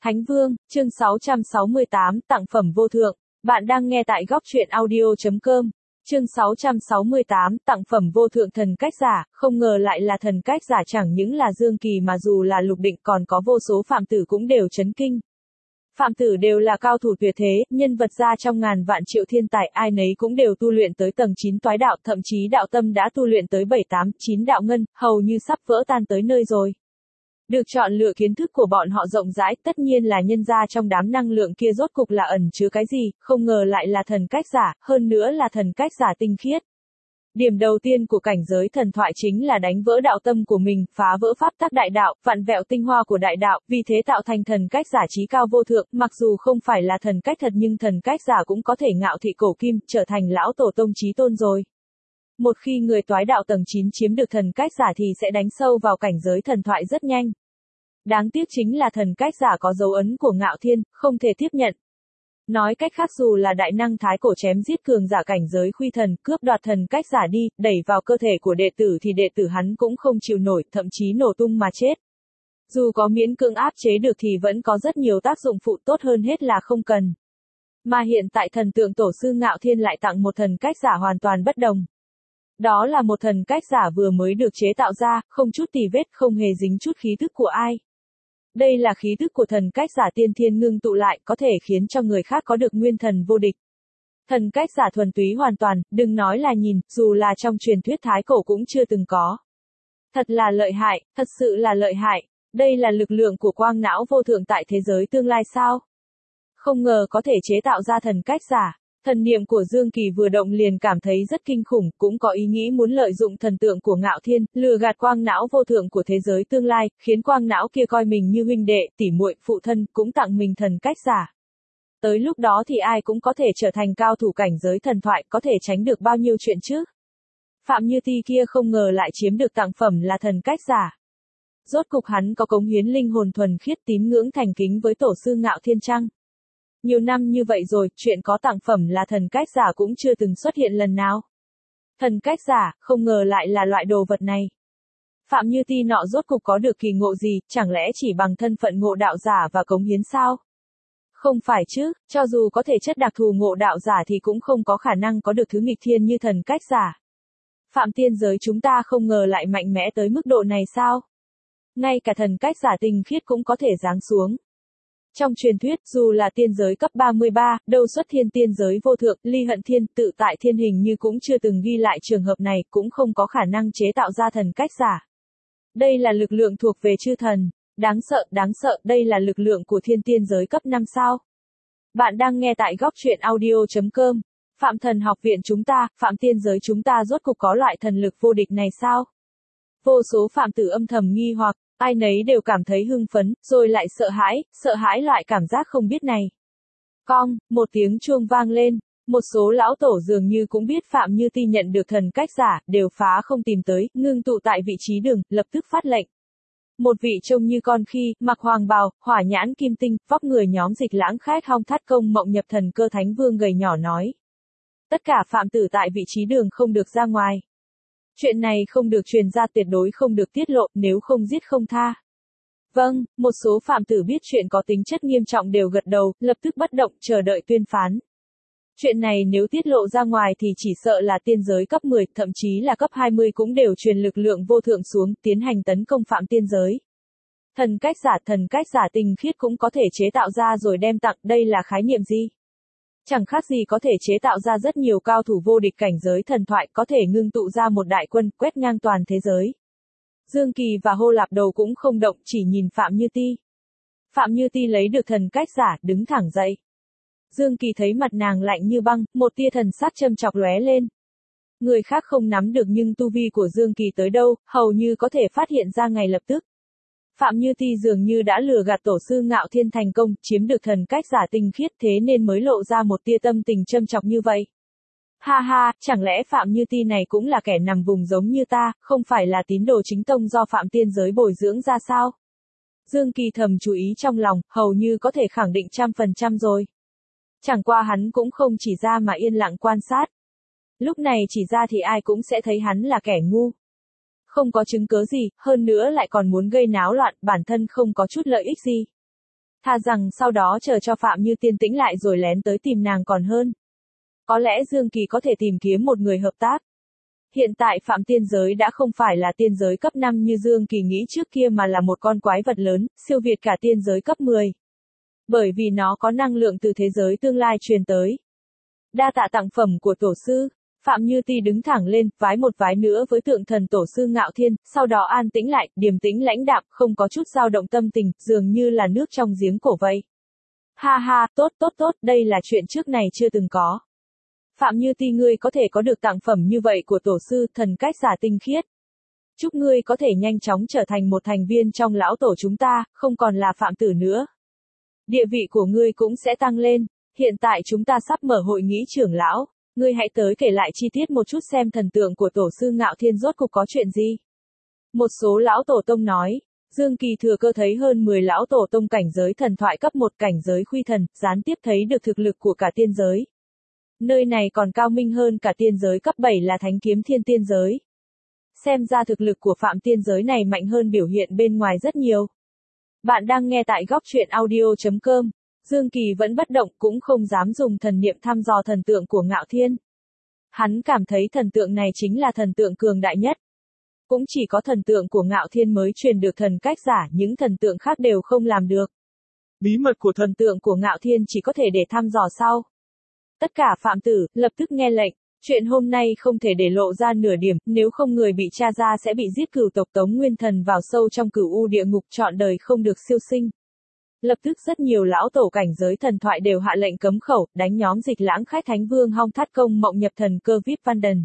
Thánh Vương, chương 668, tặng phẩm vô thượng. Bạn đang nghe tại góc truyện audio.com. Chương 668, tặng phẩm vô thượng thần cách giả, không ngờ lại là thần cách giả, chẳng những là Dương Kỳ mà dù là Lục Định còn có vô số phạm tử cũng đều chấn kinh. Phạm tử đều là cao thủ tuyệt thế, nhân vật ra trong ngàn vạn triệu thiên tài, ai nấy cũng đều tu luyện tới tầng 9 toái đạo, thậm chí đạo tâm đã tu luyện tới 7, 8, 9 đạo ngân, hầu như sắp vỡ tan tới nơi rồi. Được chọn lựa kiến thức của bọn họ rộng rãi, tất nhiên là nhân ra trong đám năng lượng kia rốt cục là ẩn chứa cái gì, không ngờ lại là thần cách giả, hơn nữa là thần cách giả tinh khiết. Điểm đầu tiên của cảnh giới thần thoại chính là đánh vỡ đạo tâm của mình, phá vỡ pháp tắc đại đạo, vặn vẹo tinh hoa của đại đạo, vì thế tạo thành thần cách giả trí cao vô thượng, mặc dù không phải là thần cách thật nhưng thần cách giả cũng có thể ngạo thị cổ kim, trở thành lão tổ tông chí tôn rồi. Một khi người toái đạo tầng 9 chiếm được thần cách giả thì sẽ đánh sâu vào cảnh giới thần thoại rất nhanh. Đáng tiếc chính là thần cách giả có dấu ấn của Ngạo Thiên, không thể tiếp nhận. Nói cách khác, dù là đại năng thái cổ chém giết cường giả cảnh giới khuy thần, cướp đoạt thần cách giả đi, đẩy vào cơ thể của đệ tử thì đệ tử hắn cũng không chịu nổi, thậm chí nổ tung mà chết. Dù có miễn cưỡng áp chế được thì vẫn có rất nhiều tác dụng phụ, tốt hơn hết là không cần. Mà hiện tại thần tượng tổ sư Ngạo Thiên lại tặng một thần cách giả hoàn toàn bất đồng. Đó là một thần cách giả vừa mới được chế tạo ra, không chút tì vết, không hề dính chút khí thức của ai. Đây là khí thức của thần cách giả tiên thiên ngưng tụ lại, có thể khiến cho người khác có được nguyên thần vô địch. Thần cách giả thuần túy hoàn toàn, đừng nói là nhìn, dù là trong truyền thuyết thái cổ cũng chưa từng có. Thật là lợi hại, thật sự là lợi hại. Đây là lực lượng của quang não vô thượng tại thế giới tương lai sao? Không ngờ có thể chế tạo ra thần cách giả. Thần niệm của Dương Kỳ vừa động liền cảm thấy rất kinh khủng, cũng có ý nghĩ muốn lợi dụng thần tượng của Ngạo Thiên, lừa gạt quang não vô thượng của thế giới tương lai, khiến quang não kia coi mình như huynh đệ, tỉ muội, phụ thân, cũng tặng mình thần cách giả. Tới lúc đó thì ai cũng có thể trở thành cao thủ cảnh giới thần thoại, có thể tránh được bao nhiêu chuyện chứ. Phạm Như Ti kia không ngờ lại chiếm được tặng phẩm là thần cách giả. Rốt cục hắn có cống hiến linh hồn thuần khiết, tín ngưỡng thành kính với tổ sư Ngạo Thiên chăng? Nhiều năm như vậy rồi, chuyện có tặng phẩm là thần cách giả cũng chưa từng xuất hiện lần nào. Thần cách giả, không ngờ lại là loại đồ vật này. Phạm Như Ti nọ rốt cục có được kỳ ngộ gì, chẳng lẽ chỉ bằng thân phận ngộ đạo giả và cống hiến sao? Không phải chứ, cho dù có thể chất đặc thù ngộ đạo giả thì cũng không có khả năng có được thứ nghịch thiên như thần cách giả. Phạm tiên giới chúng ta không ngờ lại mạnh mẽ tới mức độ này sao? Ngay cả thần cách giả tinh khiết cũng có thể giáng xuống. Trong truyền thuyết, dù là tiên giới cấp 33, đâu xuất thiên tiên giới vô thượng, ly hận thiên, tự tại thiên hình như cũng chưa từng ghi lại trường hợp này, cũng không có khả năng chế tạo ra thần cách giả. Đây là lực lượng thuộc về chư thần. Đáng sợ, đây là lực lượng của thiên tiên giới cấp 5 sao? Bạn đang nghe tại góc truyện audio.com. Phạm thần học viện chúng ta, Phạm tiên giới chúng ta rốt cục có loại thần lực vô địch này sao? Vô số phạm tử âm thầm nghi hoặc. Ai nấy đều cảm thấy hưng phấn, rồi lại sợ hãi loại cảm giác không biết này. Cong, một tiếng chuông vang lên, một số lão tổ dường như cũng biết Phạm Như Ti nhận được thần cách giả, đều phá không tìm tới, ngưng tụ tại vị trí đường, lập tức phát lệnh. Một vị trông như con khi, mặc hoàng bào, hỏa nhãn kim tinh, vóc người nhóm Dịch Lãng Khách Hong Thắt Công Mộng Nhập Thần Cơ Thánh Vương gầy nhỏ nói. Tất cả phạm tử tại vị trí đường không được ra ngoài. Chuyện này không được truyền ra, tuyệt đối không được tiết lộ, nếu không giết không tha. Vâng, một số phạm tử biết chuyện có tính chất nghiêm trọng đều gật đầu, lập tức bất động, chờ đợi tuyên phán. Chuyện này nếu tiết lộ ra ngoài thì chỉ sợ là tiên giới cấp 10, thậm chí là cấp 20 cũng đều truyền lực lượng vô thượng xuống, tiến hành tấn công phạm tiên giới. Thần cách giả tinh khiết cũng có thể chế tạo ra rồi đem tặng, đây là khái niệm gì? Chẳng khác gì có thể chế tạo ra rất nhiều cao thủ vô địch cảnh giới thần thoại, có thể ngưng tụ ra một đại quân, quét ngang toàn thế giới. Dương Kỳ và Hô Lạp Đầu cũng không động, chỉ nhìn Phạm Như Ti. Phạm Như Ti lấy được thần cách giả, đứng thẳng dậy. Dương Kỳ thấy mặt nàng lạnh như băng, một tia thần sắc châm chọc lóe lên. Người khác không nắm được nhưng tu vi của Dương Kỳ tới đâu, hầu như có thể phát hiện ra ngay lập tức. Phạm Như Ti dường như đã lừa gạt tổ sư Ngạo Thiên thành công, chiếm được thần cách giả tinh khiết, thế nên mới lộ ra một tia tâm tình châm chọc như vậy. Ha ha, chẳng lẽ Phạm Như Ti này cũng là kẻ nằm vùng giống như ta, không phải là tín đồ chính tông do Phạm tiên giới bồi dưỡng ra sao? Dương Kỳ thầm chú ý trong lòng, hầu như có thể khẳng định 100% rồi. Chẳng qua hắn cũng không chỉ ra mà yên lặng quan sát. Lúc này chỉ ra thì ai cũng sẽ thấy hắn là kẻ ngu. Không có chứng cớ gì, hơn nữa lại còn muốn gây náo loạn, bản thân không có chút lợi ích gì. Thà rằng sau đó chờ cho Phạm Như Tiên tĩnh lại rồi lén tới tìm nàng còn hơn. Có lẽ Dương Kỳ có thể tìm kiếm một người hợp tác. Hiện tại Phạm Tiên Giới đã không phải là tiên giới cấp 5 như Dương Kỳ nghĩ trước kia mà là một con quái vật lớn, siêu việt cả tiên giới cấp 10. Bởi vì nó có năng lượng từ thế giới tương lai truyền tới. Đa tạ tặng phẩm của tổ sư. Phạm Như Ti đứng thẳng lên, vái một vái nữa với tượng thần tổ sư Ngạo Thiên, sau đó an tĩnh lại, điềm tĩnh lãnh đạm, không có chút dao động tâm tình, dường như là nước trong giếng cổ vậy. Ha ha, tốt, đây là chuyện trước này chưa từng có. Phạm Như Ti ngươi có thể có được tặng phẩm như vậy của tổ sư, thần cách giả tinh khiết. Chúc ngươi có thể nhanh chóng trở thành một thành viên trong lão tổ chúng ta, không còn là phạm tử nữa. Địa vị của ngươi cũng sẽ tăng lên, hiện tại chúng ta sắp mở hội nghị trưởng lão. Ngươi hãy tới kể lại chi tiết một chút xem thần tượng của tổ sư Ngạo Thiên rốt cục có chuyện gì. Một số lão tổ tông nói, Dương Kỳ thừa cơ thấy hơn 10 lão tổ tông cảnh giới thần thoại cấp 1 cảnh giới khuy thần, gián tiếp thấy được thực lực của cả tiên giới. Nơi này còn cao minh hơn cả tiên giới cấp 7 là Thánh Kiếm Thiên tiên giới. Xem ra thực lực của Phạm tiên giới này mạnh hơn biểu hiện bên ngoài rất nhiều. Bạn đang nghe tại góc truyện audio.com. Dương Kỳ vẫn bất động cũng không dám dùng thần niệm thăm dò thần tượng của Ngạo Thiên. Hắn cảm thấy thần tượng này chính là thần tượng cường đại nhất. Cũng chỉ có thần tượng của Ngạo Thiên mới truyền được thần cách giả, những thần tượng khác đều không làm được. Bí mật của thần tượng của Ngạo Thiên chỉ có thể để thăm dò sau. Tất cả phạm tử, lập tức nghe lệnh. Chuyện hôm nay không thể để lộ ra nửa điểm, nếu không người bị tra ra sẽ bị giết. Cửu tộc Tống Nguyên Thần vào sâu trong cửu u địa ngục trọn đời không được siêu sinh. Lập tức rất nhiều lão tổ cảnh giới thần thoại đều hạ lệnh cấm khẩu, đánh nhóm Dịch Lãng Khách Thánh Vương Hong Thắt Công Mộng Nhập Thần Cơ Vip Văn Đần.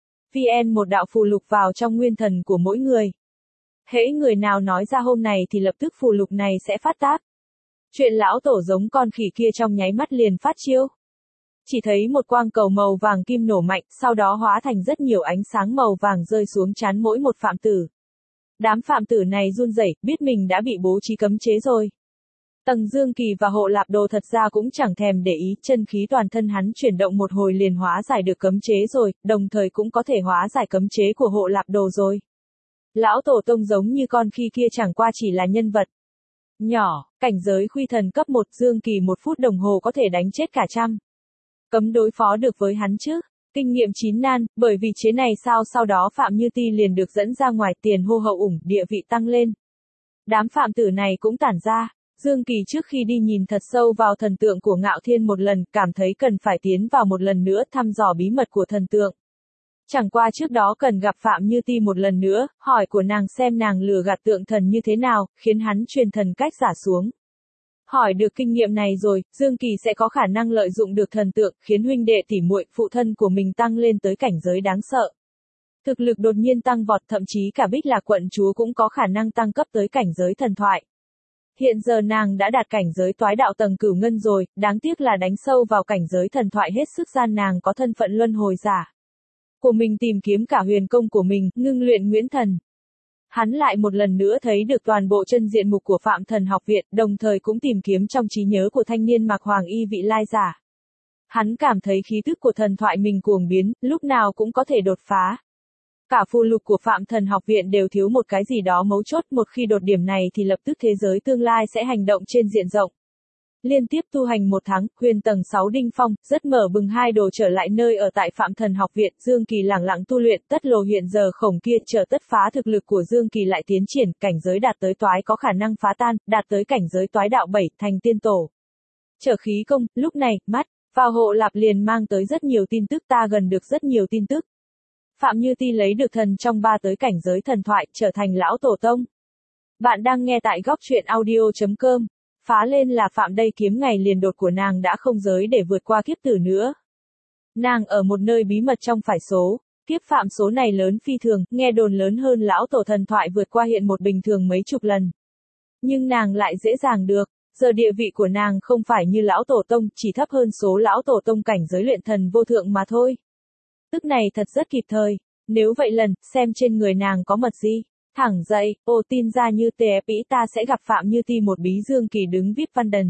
VN một đạo phù lục vào trong nguyên thần của mỗi người. Hễ người nào nói ra hôm này thì lập tức phù lục này sẽ phát tác. Chuyện lão tổ giống con khỉ kia trong nháy mắt liền phát chiêu. Chỉ thấy một quang cầu màu vàng kim nổ mạnh, sau đó hóa thành rất nhiều ánh sáng màu vàng rơi xuống trán mỗi một phạm tử. Đám phạm tử này run rẩy, biết mình đã bị bố trí cấm chế rồi. Tầng Dương Kỳ và Hộ Lạp Đồ thật ra cũng chẳng thèm để ý, chân khí toàn thân hắn chuyển động một hồi liền hóa giải được cấm chế rồi, đồng thời cũng có thể hóa giải cấm chế của Hộ Lạp Đồ rồi. Lão tổ tông giống như con khi kia chẳng qua chỉ là nhân vật nhỏ, cảnh giới khuy thần cấp 1 Dương Kỳ 1 phút đồng hồ có thể đánh chết cả trăm. Cấm đối phó được với hắn chứ. Kinh nghiệm 9 nan, bởi vì chế này sau đó Phạm Như Ti liền được dẫn ra ngoài, tiền hô hậu ủng, địa vị tăng lên. Đám phạm tử này cũng tản ra. Dương Kỳ trước khi đi nhìn thật sâu vào thần tượng của Ngạo Thiên một lần, cảm thấy cần phải tiến vào một lần nữa thăm dò bí mật của thần tượng. Chẳng qua trước đó cần gặp Phạm Như Ti một lần nữa, hỏi của nàng xem nàng lừa gạt tượng thần như thế nào, khiến hắn truyền thần cách giả xuống. Hỏi được kinh nghiệm này rồi, Dương Kỳ sẽ có khả năng lợi dụng được thần tượng, khiến huynh đệ tỉ muội, phụ thân của mình tăng lên tới cảnh giới đáng sợ. Thực lực đột nhiên tăng vọt, thậm chí cả Bích Lạc quận chúa cũng có khả năng tăng cấp tới cảnh giới thần thoại. Hiện giờ nàng đã đạt cảnh giới toái đạo tầng cửu ngân rồi, đáng tiếc là đánh sâu vào cảnh giới thần thoại hết sức gian, nàng có thân phận luân hồi giả của mình, tìm kiếm cả huyền công của mình, ngưng luyện Nguyễn Thần. Hắn lại một lần nữa thấy được toàn bộ chân diện mục của Phạm Thần Học Viện, đồng thời cũng tìm kiếm trong trí nhớ của thanh niên mặc hoàng y vị lai giả. Hắn cảm thấy khí tức của thần thoại mình cuồng biến, lúc nào cũng có thể đột phá. Cả phù lục của Phạm Thần Học Viện đều thiếu một cái gì đó mấu chốt, một khi đột điểm này thì lập tức thế giới tương lai sẽ hành động trên diện rộng. Liên tiếp tu hành 1 tháng, huyền tầng 6 đinh phong, rất mở bừng hai đồ trở lại nơi ở tại Phạm Thần Học Viện, Dương Kỳ lẳng lặng tu luyện, tất lồ hiện giờ khổng kia chờ tất phá, thực lực của Dương Kỳ lại tiến triển, cảnh giới đạt tới toái có khả năng phá tan, đạt tới cảnh giới toái đạo 7, thành tiên tổ. Trở khí công, lúc này, mắt vào Hộ Lạp liền mang tới rất nhiều tin tức, ta gần được rất nhiều tin tức. Phạm Như Ti lấy được thần trong 3 tới cảnh giới thần thoại, trở thành lão tổ tông. Bạn đang nghe tại góc truyện audio.com. Phá lên là Phạm đây, kiếm ngày liền đột của nàng đã không giới để vượt qua kiếp tử nữa. Nàng ở một nơi bí mật trong phải số, kiếp Phạm số này lớn phi thường, nghe đồn lớn hơn lão tổ thần thoại vượt qua hiện một bình thường mấy chục lần. Nhưng nàng lại dễ dàng được, giờ địa vị của nàng không phải như lão tổ tông, chỉ thấp hơn số lão tổ tông cảnh giới luyện thần vô thượng mà thôi. Tức này thật rất kịp thời, nếu vậy lần, xem trên người nàng có mật gì. Thẳng dậy, tin ra như tề ý ta sẽ gặp Phạm Như Ti một bí. Dương Kỳ đứng VIP Văn Đần.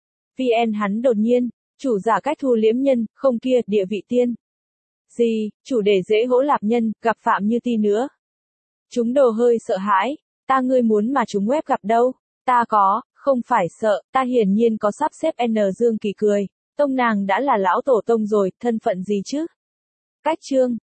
VN hắn đột nhiên, chủ giả cách thu liễm nhân, không kia, địa vị tiên. Gì, chủ đề dễ hỗ lạp nhân, gặp Phạm Như Ti nữa. Chúng đồ hơi sợ hãi, ta ngươi muốn mà chúng web gặp đâu, ta có, Không phải sợ, ta hiển nhiên có sắp xếp N Dương Kỳ cười. Tông nàng đã là lão tổ tông rồi, thân phận gì chứ? Cách chương.